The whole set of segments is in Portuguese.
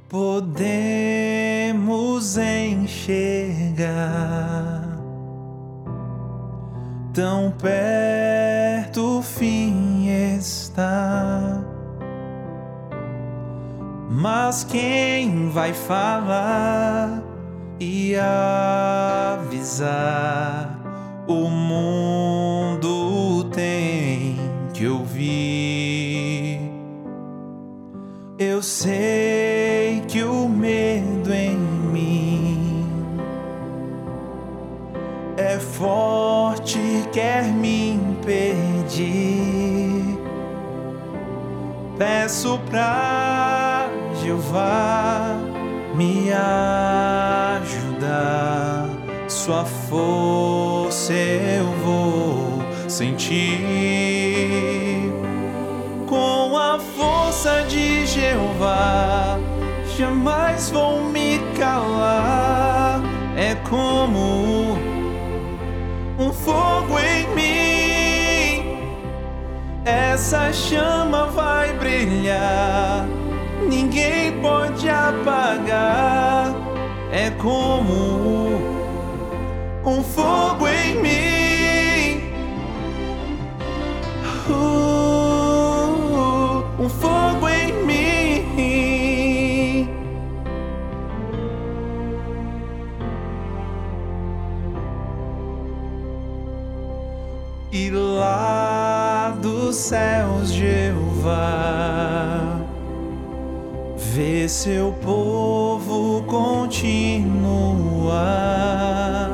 podemos enxergar. Tão perto o fim está. Mas quem vai falar e avisar? O mundo tem que ouvir. Eu sei que o medo em mim é forte, quer me impedir. Peço pra Jeová me ajudar. Sua força eu vou sentir. Com a força de Jeová jamais vou me calar. É como um fogo em mim. Essa chama vai brilhar, ninguém pode apagar. É como um fogo em mim. Um fogo em mim. E lá dos céus Jeová vê seu povo continuar.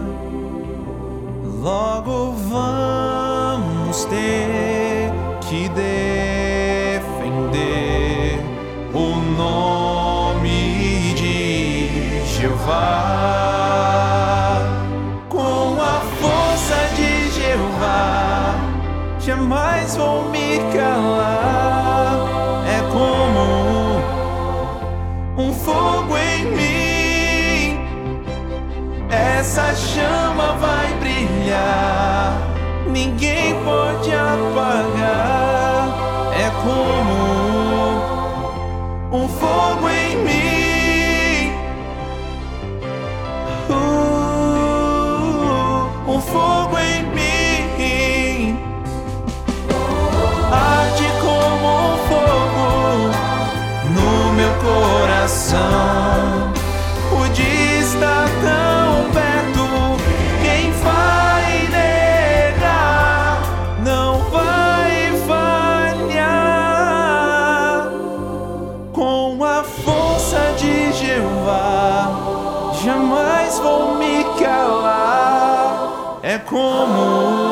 Logo vamos ter que defender o nome de Jeová. Com a força de Jeová jamais vou me calar. É como um fogo em mim. Essa chama vai brilhar, ninguém pode apagar. É como um fogo em mim. Um fogo em mim. Arde como um fogo no meu coração. O dia está tão perto, quem vai negar não vai falhar. Com a força de Jeová jamais vou me calar. É como